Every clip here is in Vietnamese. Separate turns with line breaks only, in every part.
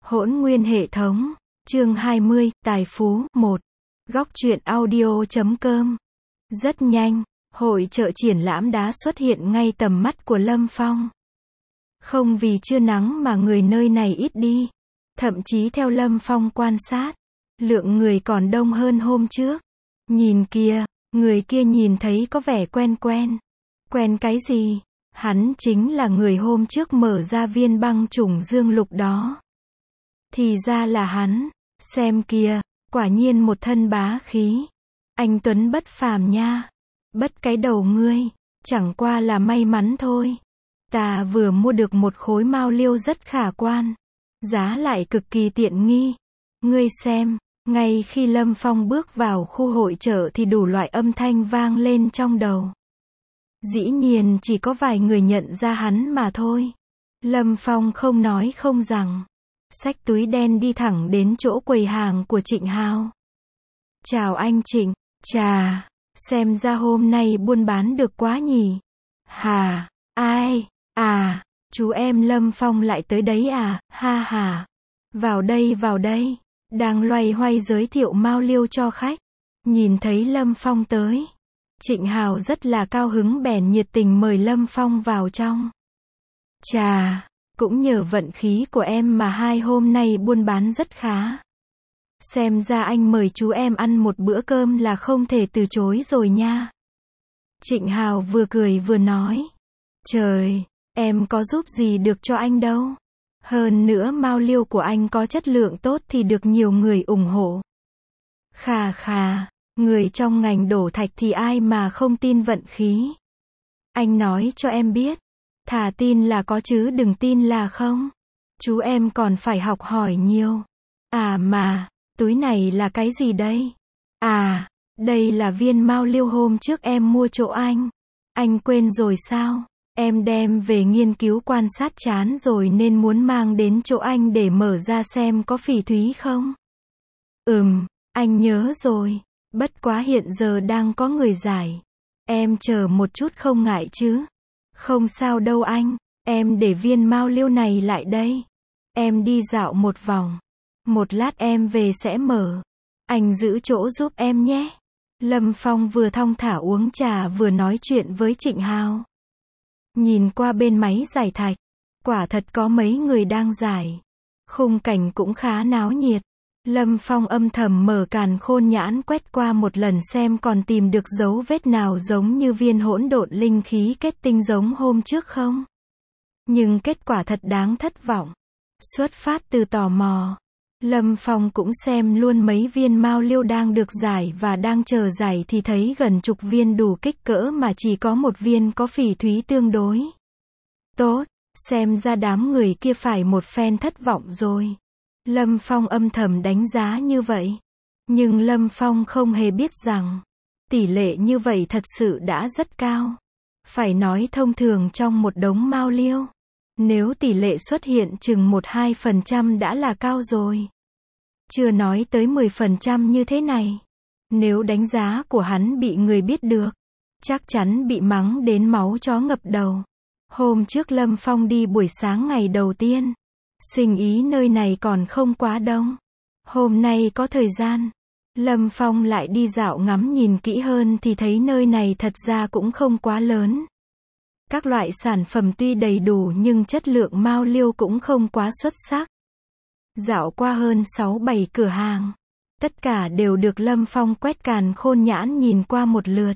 Hỗn nguyên hệ thống, chương 20, Tài phú, 1. Góc truyện audio.com. Rất nhanh, hội chợ triển lãm đã xuất hiện ngay tầm mắt của Lâm Phong. Không vì trưa nắng mà người nơi này ít đi. Thậm chí theo Lâm Phong quan sát, lượng người còn đông hơn hôm trước. Nhìn kìa, người kia nhìn thấy có vẻ quen quen. Quen cái gì? Hắn chính là người hôm trước mở ra viên băng trùng dương lục đó. Thì ra là hắn. Xem kìa, quả nhiên một thân bá khí. Anh Tuấn bất phàm nha. Bất cái đầu ngươi, chẳng qua là may mắn thôi. Ta vừa mua được một khối mao liêu rất khả quan. Giá lại cực kỳ tiện nghi. Ngươi xem, ngay khi Lâm Phong bước vào khu hội chợ thì đủ loại âm thanh vang lên trong đầu. Dĩ nhiên chỉ có vài người nhận ra hắn mà thôi. Lâm Phong không nói không rằng. Xách túi đen đi thẳng đến chỗ quầy hàng của Trịnh Hào. Chào anh Trịnh. Chà, xem ra hôm nay buôn bán được quá nhỉ. Hà, ai, à, chú em Lâm Phong lại tới đấy à, ha ha. Vào đây, đang loay hoay giới thiệu mao liêu cho khách. Nhìn thấy Lâm Phong tới, Trịnh Hào rất là cao hứng bèn nhiệt tình mời Lâm Phong vào trong. Chà, cũng nhờ vận khí của em mà hai hôm nay buôn bán rất khá. Xem ra anh mời chú em ăn một bữa cơm là không thể từ chối rồi nha. Trịnh Hào vừa cười vừa nói. Trời, em có giúp gì được cho anh đâu. Hơn nữa mao liêu của anh có chất lượng tốt thì được nhiều người ủng hộ. Khà khà, người trong ngành đổ thạch thì ai mà không tin vận khí. Anh nói cho em biết. Thà tin là có chứ đừng tin là không. Chú em còn phải học hỏi nhiều. À mà, túi này là cái gì đây? À, đây là viên mao liêu hôm trước em mua chỗ anh. Anh quên rồi sao? Em đem về nghiên cứu quan sát chán rồi nên muốn mang đến chỗ anh để mở ra xem có phỉ thúy không? Anh nhớ rồi. Bất quá hiện giờ đang có người giải. Em chờ một chút không ngại chứ? Không sao đâu anh, em để viên mao liêu này lại đây. Em đi dạo một vòng. Một lát em về sẽ mở. Anh giữ chỗ giúp em nhé. Lâm Phong vừa thong thả uống trà vừa nói chuyện với Trịnh Hào. Nhìn qua bên máy giải thạch, quả thật có mấy người đang giải. Khung cảnh cũng khá náo nhiệt. Lâm Phong âm thầm mở càn khôn nhãn quét qua một lần xem còn tìm được dấu vết nào giống như viên hỗn độn linh khí kết tinh giống hôm trước không. Nhưng kết quả thật đáng thất vọng. Xuất phát từ tò mò, Lâm Phong cũng xem luôn mấy viên mao liêu đang được giải và đang chờ giải thì thấy gần chục viên đủ kích cỡ mà chỉ có một viên có phỉ thúy tương đối tốt. Xem ra đám người kia phải một phen thất vọng rồi. Lâm Phong âm thầm đánh giá như vậy. Nhưng Lâm Phong không hề biết rằng, tỷ lệ như vậy thật sự đã rất cao. Phải nói thông thường trong một đống mao liêu, nếu tỷ lệ xuất hiện chừng 1-2% đã là cao rồi. Chưa nói tới 10% như thế này. Nếu đánh giá của hắn bị người biết được, chắc chắn bị mắng đến máu chó ngập đầu. Hôm trước Lâm Phong đi buổi sáng ngày đầu tiên. Sinh ý nơi này còn không quá đông. Hôm nay có thời gian, Lâm Phong lại đi dạo ngắm nhìn kỹ hơn thì thấy nơi này thật ra cũng không quá lớn. Các loại sản phẩm tuy đầy đủ nhưng chất lượng mao liêu cũng không quá xuất sắc. Dạo qua hơn 6-7 cửa hàng. Tất cả đều được Lâm Phong quét càn khôn nhãn nhìn qua một lượt.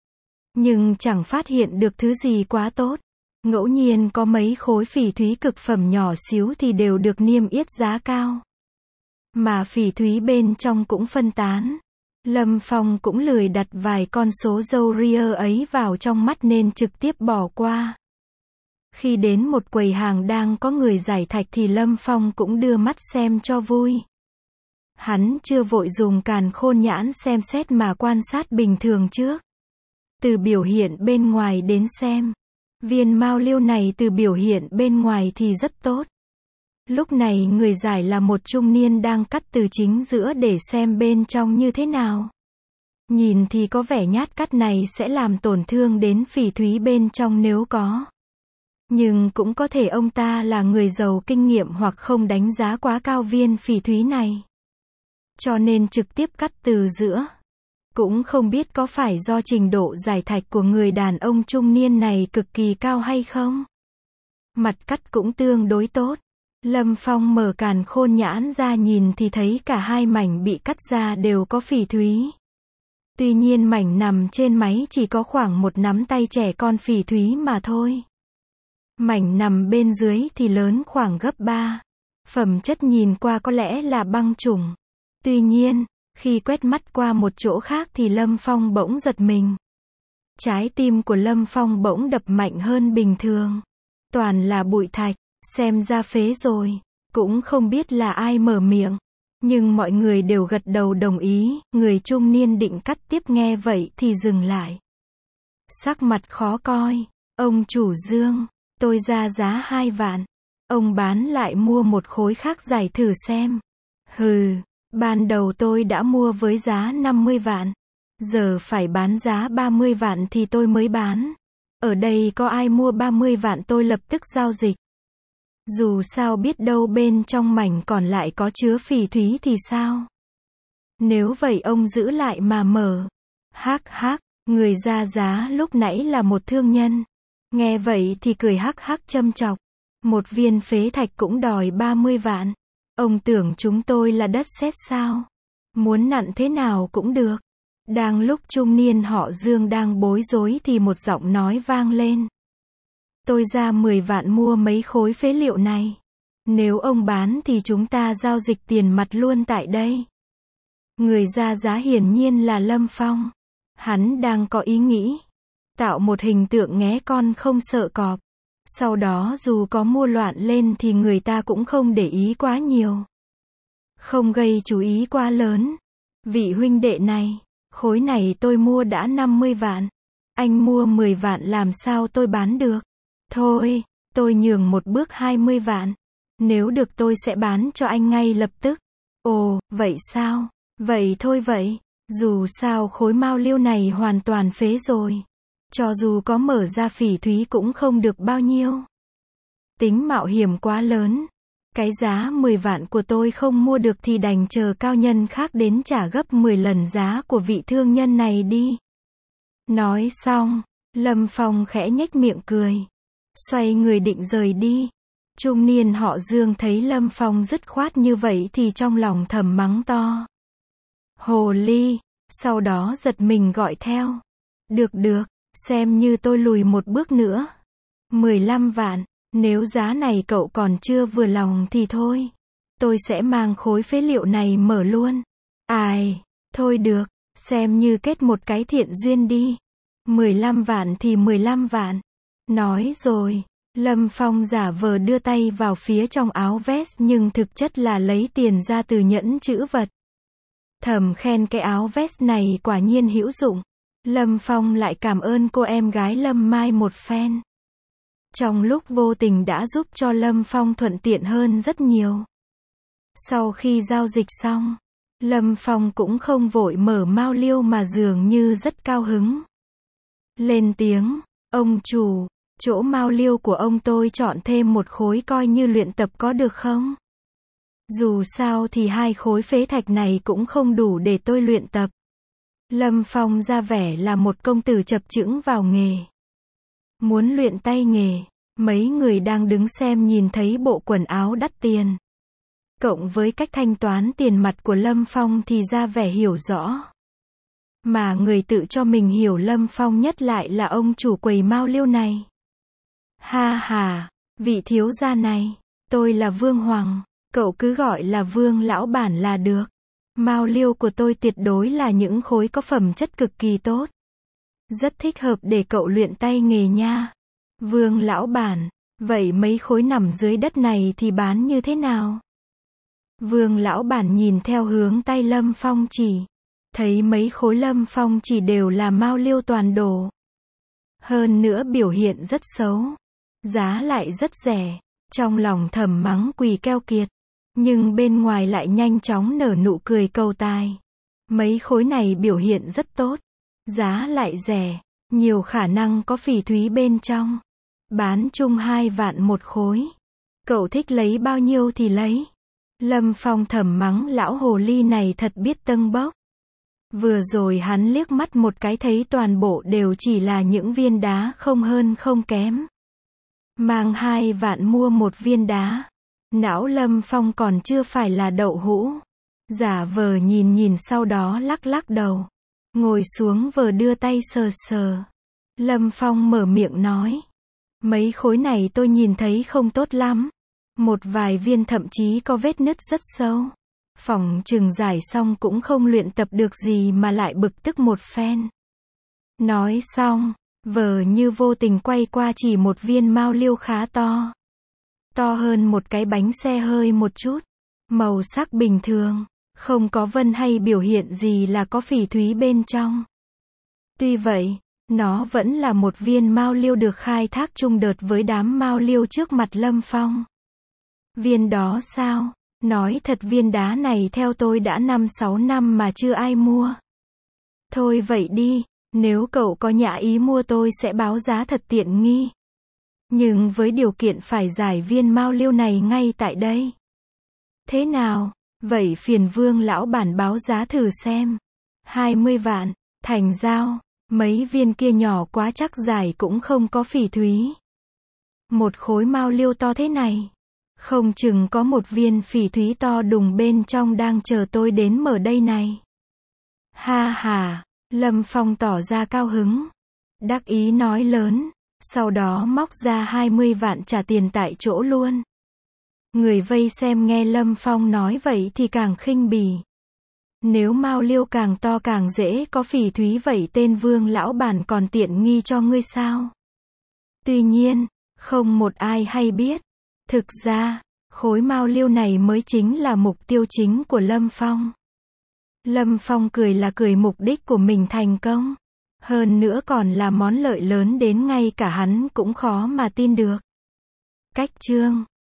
Nhưng chẳng phát hiện được thứ gì quá tốt. Ngẫu nhiên có mấy khối phỉ thúy cực phẩm nhỏ xíu thì đều được niêm yết giá cao. Mà phỉ thúy bên trong cũng phân tán. Lâm Phong cũng lười đặt vài con số râu ria ấy vào trong mắt nên trực tiếp bỏ qua. Khi đến một quầy hàng đang có người giải thạch thì Lâm Phong cũng đưa mắt xem cho vui. Hắn chưa vội dùng càn khôn nhãn xem xét mà quan sát bình thường trước. Từ biểu hiện bên ngoài đến xem. Viên mao liêu này từ biểu hiện bên ngoài thì rất tốt. Lúc này người giải là một trung niên đang cắt từ chính giữa để xem bên trong như thế nào. Nhìn thì có vẻ nhát cắt này sẽ làm tổn thương đến phỉ thúy bên trong nếu có. Nhưng cũng có thể ông ta là người giàu kinh nghiệm hoặc không đánh giá quá cao viên phỉ thúy này. Cho nên trực tiếp cắt từ giữa. Cũng không biết có phải do trình độ giải thạch của người đàn ông trung niên này cực kỳ cao hay không. Mặt cắt cũng tương đối tốt. Lâm Phong mở càn khôn nhãn ra nhìn thì thấy cả hai mảnh bị cắt ra đều có phỉ thúy. Tuy nhiên mảnh nằm trên máy chỉ có khoảng một nắm tay trẻ con phỉ thúy mà thôi. Mảnh nằm bên dưới thì lớn khoảng gấp 3. Phẩm chất nhìn qua có lẽ là băng chủng. Tuy nhiên, khi quét mắt qua một chỗ khác thì Lâm Phong bỗng giật mình. Trái tim của Lâm Phong bỗng đập mạnh hơn bình thường. Toàn là bụi thạch, xem ra phế rồi. Cũng không biết là ai mở miệng. Nhưng mọi người đều gật đầu đồng ý, người trung niên định cắt tiếp nghe vậy thì dừng lại. Sắc mặt khó coi, ông chủ Dương, tôi ra giá 2 vạn. Ông bán lại mua một khối khác giải thử xem. Hừ, ban đầu tôi đã mua với giá 50 vạn. Giờ phải bán giá 30 vạn thì tôi mới bán. Ở đây có ai mua 30 vạn tôi lập tức giao dịch. Dù sao biết đâu bên trong mảnh còn lại có chứa phỉ thúy thì sao? Nếu vậy ông giữ lại mà mở. Hắc hắc, người ra giá lúc nãy là một thương nhân. Nghe vậy thì cười hắc hắc châm chọc. Một viên phế thạch cũng đòi 30 vạn. Ông tưởng chúng tôi là đất sét sao? Muốn nặn thế nào cũng được. Đang lúc trung niên họ Dương đang bối rối thì một giọng nói vang lên. Tôi ra 10 vạn mua mấy khối phế liệu này. Nếu ông bán thì chúng ta giao dịch tiền mặt luôn tại đây. Người ra giá hiển nhiên là Lâm Phong. Hắn đang có ý nghĩ tạo một hình tượng nghé con không sợ cọp. Sau đó dù có mua loạn lên thì người ta cũng không để ý quá nhiều. Không gây chú ý quá lớn. Vị huynh đệ này, khối này tôi mua đã 50 vạn. Anh mua 10 vạn làm sao tôi bán được? Thôi, tôi nhường một bước 20 vạn. Nếu được tôi sẽ bán cho anh ngay lập tức. Ồ, vậy sao? Vậy thôi vậy. Dù sao khối mao liêu này hoàn toàn phế rồi. Cho dù có mở ra phỉ thúy cũng không được bao nhiêu. Tính mạo hiểm quá lớn. Cái giá 10 vạn của tôi không mua được thì đành chờ cao nhân khác đến trả gấp 10 lần giá của vị thương nhân này đi. Nói xong, Lâm Phong khẽ nhếch miệng cười. Xoay người định rời đi. Trung niên họ Dương thấy Lâm Phong dứt khoát như vậy thì trong lòng thầm mắng to. Hồ ly, sau đó giật mình gọi theo. Được, xem như tôi lùi một bước nữa. 15 vạn, nếu giá này cậu còn chưa vừa lòng thì thôi. Tôi sẽ mang khối phế liệu này mở luôn. Ai, thôi được, xem như kết một cái thiện duyên đi. 15 vạn thì 15 vạn. Nói rồi, Lâm Phong giả vờ đưa tay vào phía trong áo vest nhưng thực chất là lấy tiền ra từ nhẫn trữ vật. Thầm khen cái áo vest này quả nhiên hữu dụng. Lâm Phong lại cảm ơn cô em gái Lâm Mai một phen. Trong lúc vô tình đã giúp cho Lâm Phong thuận tiện hơn rất nhiều. Sau khi giao dịch xong, Lâm Phong cũng không vội mở mao liêu mà dường như rất cao hứng. Lên tiếng, ông chủ, chỗ mao liêu của ông tôi chọn thêm một khối coi như luyện tập có được không? Dù sao thì 2 khối phế thạch này cũng không đủ để tôi luyện tập. Lâm Phong ra vẻ là một công tử chập chững vào nghề. Muốn luyện tay nghề, mấy người đang đứng xem nhìn thấy bộ quần áo đắt tiền. Cộng với cách thanh toán tiền mặt của Lâm Phong thì ra vẻ hiểu rõ. Mà người tự cho mình hiểu Lâm Phong nhất lại là ông chủ quầy mao liêu này. Ha ha, vị thiếu gia này, tôi là Vương Hoàng, cậu cứ gọi là Vương lão bản là được. Mao liêu của tôi tuyệt đối là những khối có phẩm chất cực kỳ tốt. Rất thích hợp để cậu luyện tay nghề nha. Vương lão bản, vậy mấy khối nằm dưới đất này thì bán như thế nào? Vương lão bản nhìn theo hướng tay Lâm Phong chỉ. Thấy mấy khối Lâm Phong chỉ đều là mao liêu toàn đồ. Hơn nữa biểu hiện rất xấu. Giá lại rất rẻ. Trong lòng thầm mắng quỳ keo kiệt. Nhưng bên ngoài lại nhanh chóng nở nụ cười cầu tài. Mấy khối này biểu hiện rất tốt. Giá lại rẻ. Nhiều khả năng có phỉ thúy bên trong. Bán chung 2 vạn một khối. Cậu thích lấy bao nhiêu thì lấy. Lâm Phong thầm mắng lão hồ ly này thật biết tâng bốc. Vừa rồi hắn liếc mắt một cái thấy toàn bộ đều chỉ là những viên đá không hơn không kém. Mang 2 vạn mua một viên đá. Não Lâm Phong còn chưa phải là đậu hũ. Giả vờ nhìn sau đó lắc lắc đầu. Ngồi xuống vờ đưa tay sờ sờ. Lâm Phong mở miệng nói. Mấy khối này tôi nhìn thấy không tốt lắm. Một vài viên thậm chí có vết nứt rất sâu. Phỏng chừng giải xong cũng không luyện tập được gì mà lại bực tức một phen. Nói xong, vờ như vô tình quay qua chỉ một viên mao liêu khá to. To hơn một cái bánh xe hơi một chút. Màu sắc bình thường, không có vân hay biểu hiện gì là có phỉ thúy bên trong. Tuy vậy, nó vẫn là một viên mao liêu được khai thác chung đợt với đám mao liêu trước mặt Lâm Phong. Viên đó sao? Nói thật viên đá này theo tôi đã 5-6 năm mà chưa ai mua. Thôi vậy đi, nếu cậu có nhã ý mua tôi sẽ báo giá thật tiện nghi. Nhưng với điều kiện phải giải viên mao liêu này ngay tại đây. Thế nào? Vậy phiền Vương lão bản báo giá thử xem. 20 vạn, thành giao. Mấy viên kia nhỏ quá chắc giải cũng không có phỉ thúy. Một khối mao liêu to thế này. Không chừng có một viên phỉ thúy to đùng bên trong đang chờ tôi đến mở đây này. Ha ha, Lâm Phong tỏ ra cao hứng. Đắc ý nói lớn, sau đó móc ra 20 vạn trả tiền tại chỗ luôn. Người vây xem nghe Lâm Phong nói vậy thì càng khinh bỉ. Nếu mao liêu càng to càng dễ có phỉ thúy vậy tên Vương lão bản còn tiện nghi cho ngươi sao? Tuy nhiên, không một ai hay biết. Thực ra, khối mao liêu này mới chính là mục tiêu chính của Lâm Phong. Lâm Phong cười là cười mục đích của mình thành công. Hơn nữa còn là món lợi lớn đến ngay cả hắn cũng khó mà tin được. Cách chương